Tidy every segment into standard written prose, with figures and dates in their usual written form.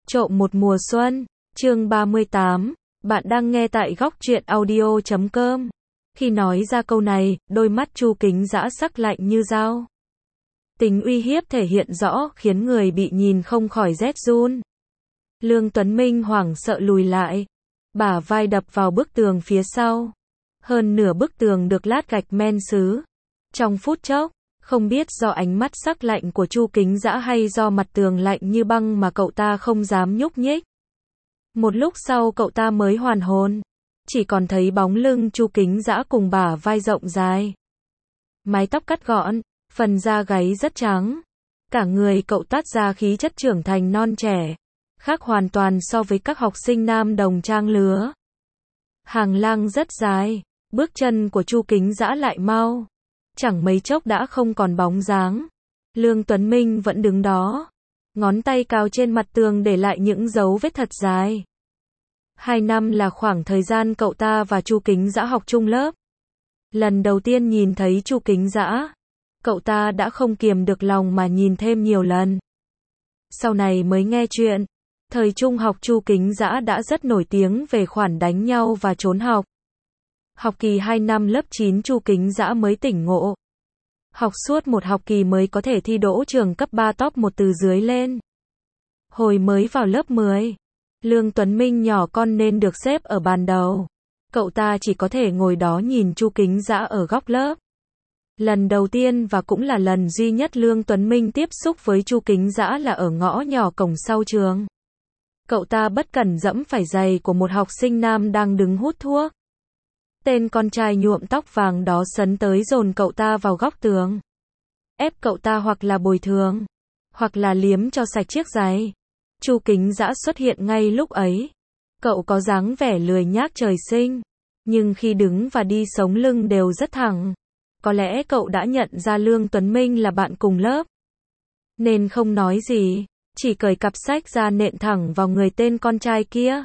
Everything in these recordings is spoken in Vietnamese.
Trộm một mùa xuân, chương 38, bạn đang nghe tại góc truyện audio.com. Khi nói ra câu này, đôi mắt Chu Kính Dã sắc lạnh như dao. Tính uy hiếp thể hiện rõ, khiến người bị nhìn không khỏi rét run. Lương Tuấn Minh hoảng sợ lùi lại, bả vai đập vào bức tường phía sau. Hơn nửa bức tường được lát gạch men sứ. Trong phút chốc, không biết do ánh mắt sắc lạnh của Chu Kính Dã hay do mặt tường lạnh như băng mà cậu ta không dám nhúc nhích. Một lúc sau cậu ta mới hoàn hồn, chỉ còn thấy bóng lưng Chu Kính Dã cùng bả vai rộng dài. Mái tóc cắt gọn, phần da gáy rất trắng. Cả người cậu toát ra khí chất trưởng thành non trẻ, khác hoàn toàn so với các học sinh nam đồng trang lứa. Hàng lang rất dài, bước chân của Chu Kính Dã lại mau. Chẳng mấy chốc đã không còn bóng dáng. Lương Tuấn Minh vẫn đứng đó, ngón tay cào trên mặt tường để lại những dấu vết thật dài. 2 năm là khoảng thời gian cậu ta và Chu Kính Dã học chung lớp. Lần đầu tiên nhìn thấy Chu Kính Dã, cậu ta đã không kiềm được lòng mà nhìn thêm nhiều lần. Sau này mới nghe chuyện, thời trung học Chu Kính Dã đã rất nổi tiếng về khoản đánh nhau và trốn học. Học kỳ 2 năm lớp 9 Chu Kính Dã mới tỉnh ngộ. Học suốt một học kỳ mới có thể thi đỗ trường cấp 3 top 1 từ dưới lên. Hồi mới vào lớp 10, Lương Tuấn Minh nhỏ con nên được xếp ở bàn đầu. Cậu ta chỉ có thể ngồi đó nhìn Chu Kính Dã ở góc lớp. Lần đầu tiên và cũng là lần duy nhất Lương Tuấn Minh tiếp xúc với Chu Kính Dã là ở ngõ nhỏ cổng sau trường. Cậu ta bất cẩn dẫm phải giày của một học sinh nam đang đứng hút thuốc. Tên con trai nhuộm tóc vàng đó sấn tới dồn cậu ta vào góc tường. Ép cậu ta hoặc là bồi thường, hoặc là liếm cho sạch chiếc giày. Chu Kính Dã xuất hiện ngay lúc ấy. Cậu có dáng vẻ lười nhác trời sinh, nhưng khi đứng và đi sống lưng đều rất thẳng. Có lẽ cậu đã nhận ra Lương Tuấn Minh là bạn cùng lớp, nên không nói gì, chỉ cởi cặp sách ra nện thẳng vào người tên con trai kia.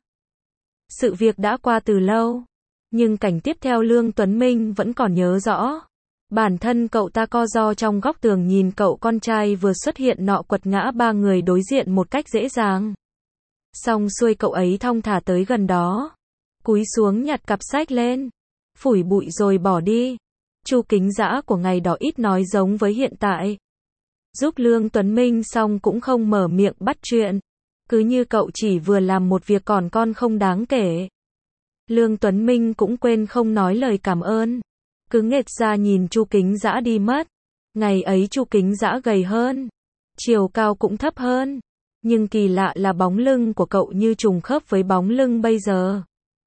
Sự việc đã qua từ lâu, nhưng cảnh tiếp theo Lương Tuấn Minh vẫn còn nhớ rõ. Bản thân cậu ta co ro trong góc tường nhìn cậu con trai vừa xuất hiện nọ quật ngã 3 người đối diện một cách dễ dàng. Xong xuôi cậu ấy thong thả tới gần đó, cúi xuống nhặt cặp sách lên, phủi bụi rồi bỏ đi. Chu Kính Dã của ngày đó ít nói giống với hiện tại. Giúp Lương Tuấn Minh xong cũng không mở miệng bắt chuyện. Cứ như cậu chỉ vừa làm một việc còn con không đáng kể. Lương Tuấn Minh cũng quên không nói lời cảm ơn. Cứ nghệt ra nhìn Chu Kính Dã đi mất. Ngày ấy Chu Kính Dã gầy hơn, chiều cao cũng thấp hơn. Nhưng kỳ lạ là bóng lưng của cậu như trùng khớp với bóng lưng bây giờ.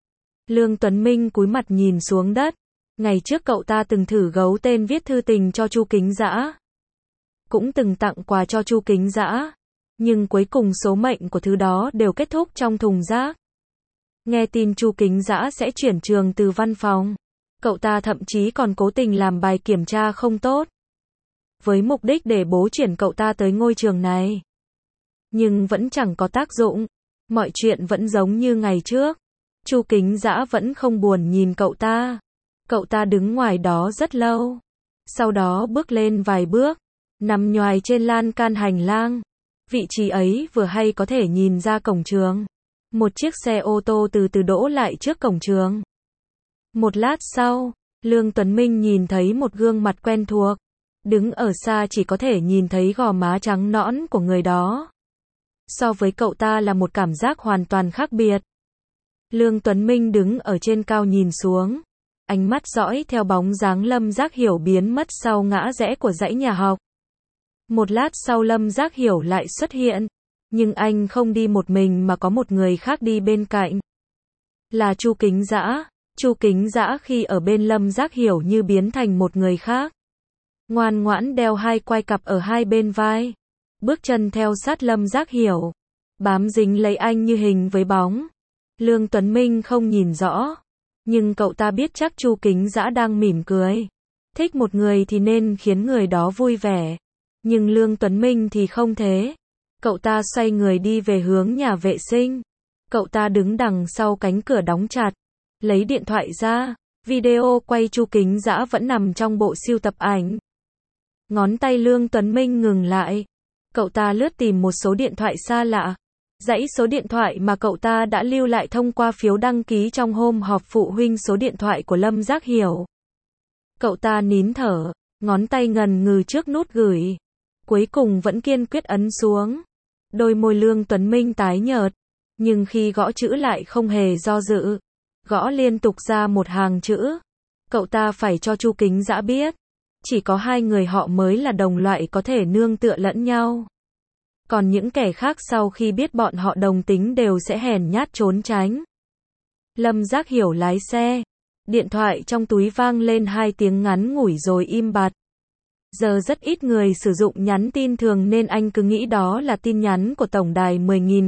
Lương Tuấn Minh cúi mặt nhìn xuống đất. Ngày trước cậu ta từng thử gấu tên viết thư tình cho Chu Kính Dã. Cũng từng tặng quà cho Chu Kính Dã. Nhưng cuối cùng số mệnh của thứ đó đều kết thúc trong thùng rác. Nghe tin Chu Kính Dã sẽ chuyển trường từ văn phòng, cậu ta thậm chí còn cố tình làm bài kiểm tra không tốt, với mục đích để bố chuyển cậu ta tới ngôi trường này. Nhưng vẫn chẳng có tác dụng, mọi chuyện vẫn giống như ngày trước. Chu Kính Dã vẫn không buồn nhìn cậu ta. Cậu ta đứng ngoài đó rất lâu, sau đó bước lên vài bước, nằm nhoài trên lan can hành lang. Vị trí ấy vừa hay có thể nhìn ra cổng trường. Một chiếc xe ô tô từ từ đỗ lại trước cổng trường. Một lát sau, Lương Tuấn Minh nhìn thấy một gương mặt quen thuộc. Đứng ở xa chỉ có thể nhìn thấy gò má trắng nõn của người đó. So với cậu ta là một cảm giác hoàn toàn khác biệt. Lương Tuấn Minh đứng ở trên cao nhìn xuống. Ánh mắt dõi theo bóng dáng Lâm Giác Hiểu biến mất sau ngã rẽ của dãy nhà học. Một lát sau Lâm Giác Hiểu lại xuất hiện. Nhưng anh không đi một mình mà có một người khác đi bên cạnh. Là Chu Kính Dã. Chu Kính Dã khi ở bên Lâm Giác Hiểu như biến thành một người khác. Ngoan ngoãn đeo 2 quai cặp ở 2 bên vai. Bước chân theo sát Lâm Giác Hiểu. Bám dính lấy anh như hình với bóng. Lương Tuấn Minh không nhìn rõ. Nhưng cậu ta biết chắc Chu Kính Dã đang mỉm cười. Thích một người thì nên khiến người đó vui vẻ. Nhưng Lương Tuấn Minh thì không thế. Cậu ta xoay người đi về hướng nhà vệ sinh. Cậu ta đứng đằng sau cánh cửa đóng chặt. Lấy điện thoại ra. Video quay Chu Kính Dã vẫn nằm trong bộ sưu tập ảnh. Ngón tay Lương Tuấn Minh ngừng lại. Cậu ta lướt tìm một số điện thoại xa lạ. Dãy số điện thoại mà cậu ta đã lưu lại thông qua phiếu đăng ký trong hôm họp phụ huynh, số điện thoại của Lâm Giác Hiểu. Cậu ta nín thở, ngón tay ngần ngừ trước nút gửi. Cuối cùng vẫn kiên quyết ấn xuống. Đôi môi Lương Tuấn Minh tái nhợt, nhưng khi gõ chữ lại không hề do dự. Gõ liên tục ra một hàng chữ. Cậu ta phải cho Chu Kính Dã biết, chỉ có hai người họ mới là đồng loại có thể nương tựa lẫn nhau. Còn những kẻ khác sau khi biết bọn họ đồng tính đều sẽ hèn nhát trốn tránh. Lâm Giác Hiểu lái xe. Điện thoại trong túi vang lên 2 tiếng ngắn ngủi rồi im bặt. Giờ rất ít người sử dụng nhắn tin thường nên anh cứ nghĩ đó là tin nhắn của tổng đài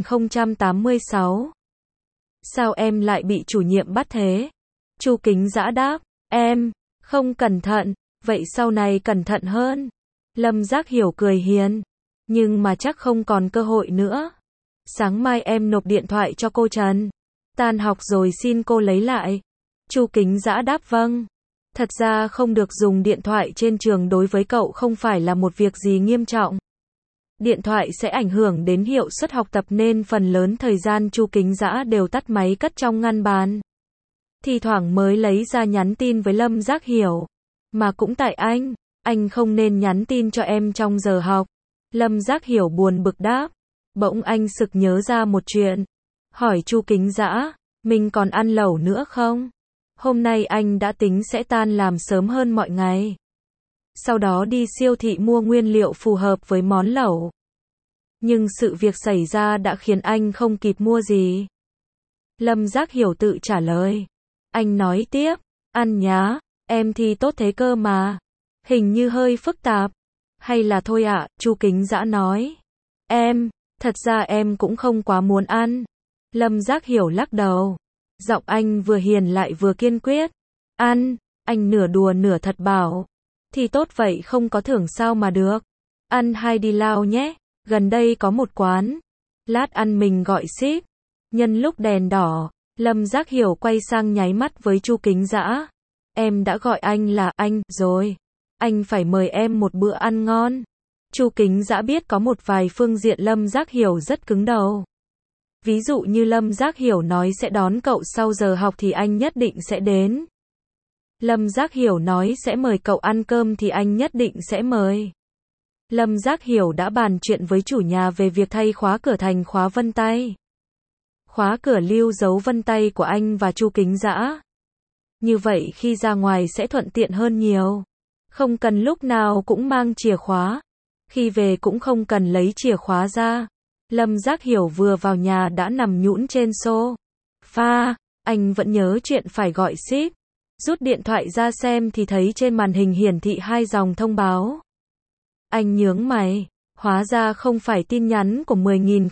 10086. Sao em lại bị chủ nhiệm bắt thế? Chu Kính Dã đáp, em không cẩn thận, vậy sau này cẩn thận hơn. Lâm Giác Hiểu cười hiền, nhưng mà chắc không còn cơ hội nữa. Sáng mai em nộp điện thoại cho cô Trần. Tan học rồi xin cô lấy lại. Chu Kính Dã đáp vâng. Thật ra không được dùng điện thoại trên trường đối với cậu không phải là một việc gì nghiêm trọng. Điện thoại sẽ ảnh hưởng đến hiệu suất học tập nên phần lớn thời gian Chu Kính Dã đều tắt máy cất trong ngăn bàn. Thì thoảng mới lấy ra nhắn tin với Lâm Giác Hiểu. Mà cũng tại anh không nên nhắn tin cho em trong giờ học. Lâm Giác Hiểu buồn bực đáp. Bỗng anh sực nhớ ra một chuyện. Hỏi Chu Kính Dã, mình còn ăn lẩu nữa không? Hôm nay anh đã tính sẽ tan làm sớm hơn mọi ngày. Sau đó đi siêu thị mua nguyên liệu phù hợp với món lẩu. Nhưng sự việc xảy ra đã khiến anh không kịp mua gì. Lâm Giác Hiểu tự trả lời. Anh nói tiếp, ăn nhá, em thi tốt thế cơ mà. Hình như hơi phức tạp. Hay là thôi ạ, Chu Kính Dã nói. Thật ra em cũng không quá muốn ăn. Lâm Giác Hiểu lắc đầu. Giọng anh vừa hiền lại vừa kiên quyết. Ăn, anh nửa đùa nửa thật bảo. Thì tốt vậy không có thưởng sao mà được. Ăn hay đi lao nhé, gần đây có một quán. Lát ăn mình gọi ship. Nhân lúc đèn đỏ, Lâm Giác Hiểu quay sang nháy mắt với Chu Kính Dã. Em đã gọi anh là anh rồi. Anh phải mời em một bữa ăn ngon. Chu Kính Dã biết có một vài phương diện Lâm Giác Hiểu rất cứng đầu. Ví dụ như Lâm Giác Hiểu nói sẽ đón cậu sau giờ học thì anh nhất định sẽ đến. Lâm Giác Hiểu nói sẽ mời cậu ăn cơm thì anh nhất định sẽ mời. Lâm Giác Hiểu đã bàn chuyện với chủ nhà về việc thay khóa cửa thành khóa vân tay. Khóa cửa lưu dấu vân tay của anh và Chu Kính Dã. Như vậy khi ra ngoài sẽ thuận tiện hơn nhiều. Không cần lúc nào cũng mang chìa khóa. Khi về cũng không cần lấy chìa khóa ra. Lâm Giác Hiểu vừa vào nhà đã nằm nhũn trên sofa. Anh vẫn nhớ chuyện phải gọi ship. Rút điện thoại ra xem thì thấy trên màn hình hiển thị 2 dòng thông báo. Anh nhướng mày. Hóa ra không phải tin nhắn của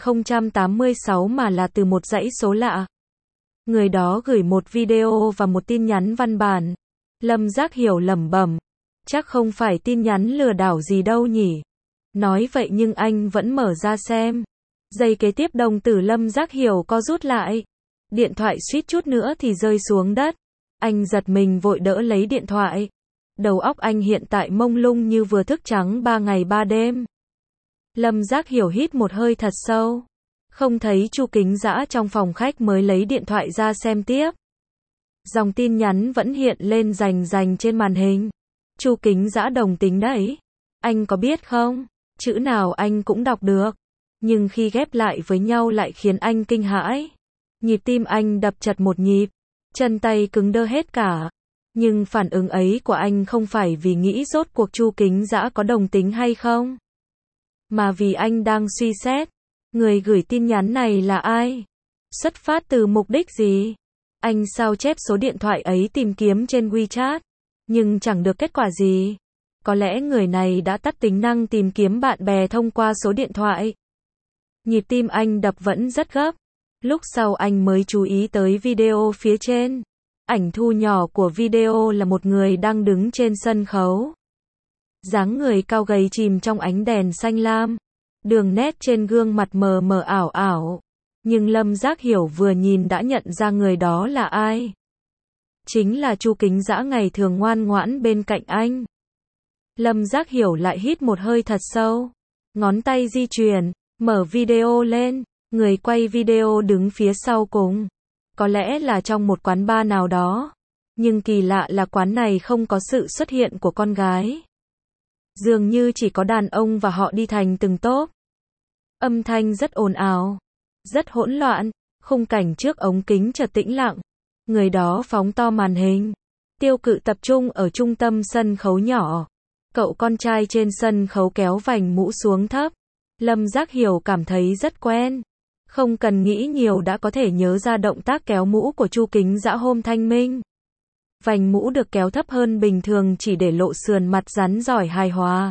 10086 mà là từ một dãy số lạ. Người đó gửi một video và một tin nhắn văn bản. Lâm Giác Hiểu lẩm bẩm. Chắc không phải tin nhắn lừa đảo gì đâu nhỉ. Nói vậy nhưng anh vẫn mở ra xem. Giây kế tiếp đồng tử Lâm Giác Hiểu co rút lại. Điện thoại suýt chút nữa thì rơi xuống đất. Anh giật mình vội đỡ lấy điện thoại. Đầu óc anh hiện tại mông lung như vừa thức trắng 3 ngày 3 đêm. Lâm Giác Hiểu hít một hơi thật sâu. Không thấy Chu Kính Dã trong phòng khách mới lấy điện thoại ra xem tiếp. Dòng tin nhắn vẫn hiện lên rành rành trên màn hình. Chu Kính Dã đồng tính đấy. Anh có biết không? Chữ nào anh cũng đọc được. Nhưng khi ghép lại với nhau lại khiến anh kinh hãi. Nhịp tim anh đập chật một nhịp. Chân tay cứng đơ hết cả. Nhưng phản ứng ấy của anh không phải vì nghĩ rốt cuộc Chu Kính Dã có đồng tính hay không. Mà vì anh đang suy xét. Người gửi tin nhắn này là ai? Xuất phát từ mục đích gì? Anh sao chép số điện thoại ấy tìm kiếm trên WeChat. Nhưng chẳng được kết quả gì. Có lẽ người này đã tắt tính năng tìm kiếm bạn bè thông qua số điện thoại. Nhịp tim anh đập vẫn rất gấp. Lúc sau anh mới chú ý tới video phía trên. Ảnh thu nhỏ của video là một người đang đứng trên sân khấu. Dáng người cao gầy chìm trong ánh đèn xanh lam. Đường nét trên gương mặt mờ mờ ảo ảo. Nhưng Lâm Giác Hiểu vừa nhìn đã nhận ra người đó là ai. Chính là Chu Kính Dã ngày thường ngoan ngoãn bên cạnh anh. Lâm Giác Hiểu lại hít một hơi thật sâu. Ngón tay di chuyển, mở video lên. Người quay video đứng phía sau cùng. Có lẽ là trong một quán bar nào đó. Nhưng kỳ lạ là quán này không có sự xuất hiện của con gái. Dường như chỉ có đàn ông và họ đi thành từng tốp. Âm thanh rất ồn ào, rất hỗn loạn, khung cảnh trước ống kính chợt tĩnh lặng. Người đó phóng to màn hình. Tiêu Cự tập trung ở trung tâm sân khấu nhỏ. Cậu con trai trên sân khấu kéo vành mũ xuống thấp. Lâm Giác Hiểu cảm thấy rất quen. Không cần nghĩ nhiều đã có thể nhớ ra động tác kéo mũ của Chu Kính Dã hôm thanh minh. Vành mũ được kéo thấp hơn bình thường chỉ để lộ sườn mặt rắn rỏi hài hòa.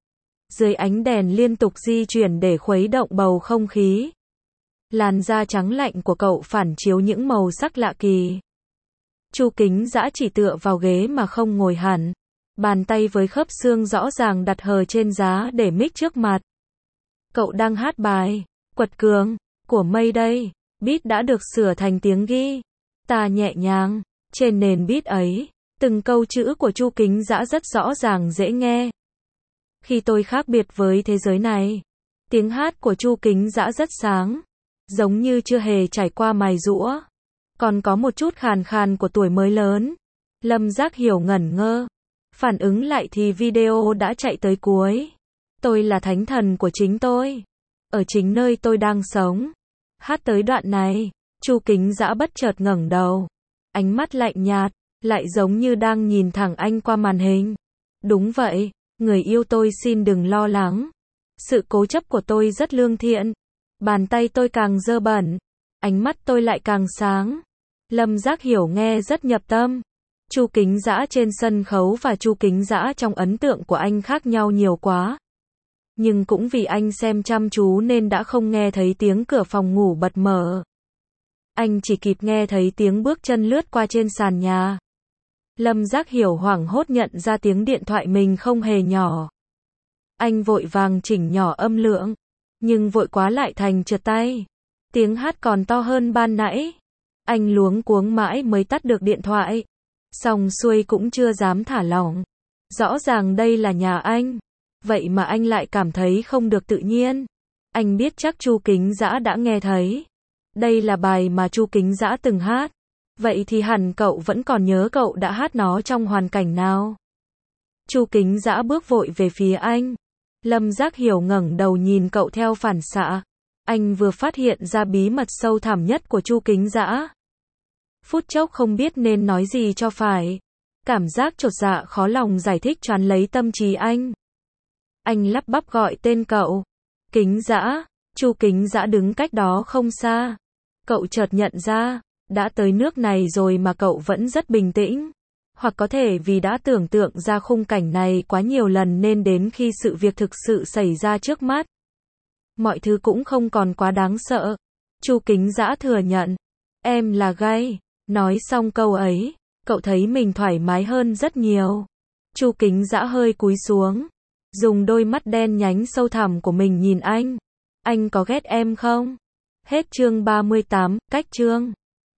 Dưới ánh đèn liên tục di chuyển để khuấy động bầu không khí. Làn da trắng lạnh của cậu phản chiếu những màu sắc lạ kỳ. Chu Kính Dã chỉ tựa vào ghế mà không ngồi hẳn. Bàn tay với khớp xương rõ ràng đặt hờ trên giá để mic trước mặt. Cậu đang hát bài Quật Cường của Mayday. Beat đã được sửa thành tiếng ghi ta nhẹ nhàng. Trên nền beat ấy, từng câu chữ của Chu Kính Dã rất rõ ràng dễ nghe. Khi tôi khác biệt với thế giới này. Tiếng hát của Chu Kính Dã rất sáng, giống như chưa hề trải qua mài giũa. Còn có một chút khàn khàn của tuổi mới lớn. Lâm Giác Hiểu ngẩn ngơ. Phản ứng lại thì video đã chạy tới cuối. Tôi là thánh thần của chính tôi. Ở chính nơi tôi đang sống. Hát tới đoạn này, Chu Kính Dã bất chợt ngẩng đầu. Ánh mắt lạnh nhạt, lại giống như đang nhìn thẳng anh qua màn hình. Đúng vậy, người yêu tôi xin đừng lo lắng. Sự cố chấp của tôi rất lương thiện. Bàn tay tôi càng dơ bẩn, ánh mắt tôi lại càng sáng. Lâm Giác Hiểu nghe rất nhập tâm. Chu Kính Dã trên sân khấu và Chu Kính Dã trong ấn tượng của anh khác nhau nhiều quá. Nhưng cũng vì anh xem chăm chú nên đã không nghe thấy tiếng cửa phòng ngủ bật mở. Anh chỉ kịp nghe thấy tiếng bước chân lướt qua trên sàn nhà. Lâm Giác Hiểu hoảng hốt nhận ra tiếng điện thoại mình không hề nhỏ. Anh vội vàng chỉnh nhỏ âm lượng, nhưng vội quá lại thành trượt tay. Tiếng hát còn to hơn ban nãy. Anh luống cuống mãi mới tắt được điện thoại. Xong xuôi cũng chưa dám thả lỏng. Rõ ràng đây là nhà anh. Vậy mà anh lại cảm thấy không được tự nhiên. Anh biết chắc Chu Kính Dã đã nghe thấy. Đây là bài mà Chu Kính Dã từng hát. Vậy thì hẳn cậu vẫn còn nhớ cậu đã hát nó trong hoàn cảnh nào. Chu Kính Dã bước vội về phía anh. Lâm Giác Hiểu ngẩng đầu nhìn cậu theo phản xạ. Anh vừa phát hiện ra bí mật sâu thẳm nhất của Chu Kính Dã. Phút chốc không biết nên nói gì cho phải. Cảm giác chột dạ khó lòng giải thích choán lấy tâm trí anh. Anh lắp bắp gọi tên cậu. Kính Dã. Chu Kính Dã đứng cách đó không xa. Cậu chợt nhận ra, đã tới nước này rồi mà cậu vẫn rất bình tĩnh. Hoặc có thể vì đã tưởng tượng ra khung cảnh này quá nhiều lần nên đến khi sự việc thực sự xảy ra trước mắt, mọi thứ cũng không còn quá đáng sợ. Chu Kính Dã thừa nhận. Em là gay. Nói xong câu ấy, cậu thấy mình thoải mái hơn rất nhiều. Chu Kính Dã hơi cúi xuống, dùng đôi mắt đen nhánh sâu thẳm của mình nhìn anh. Anh có ghét em không? Hết chương 38, cách chương.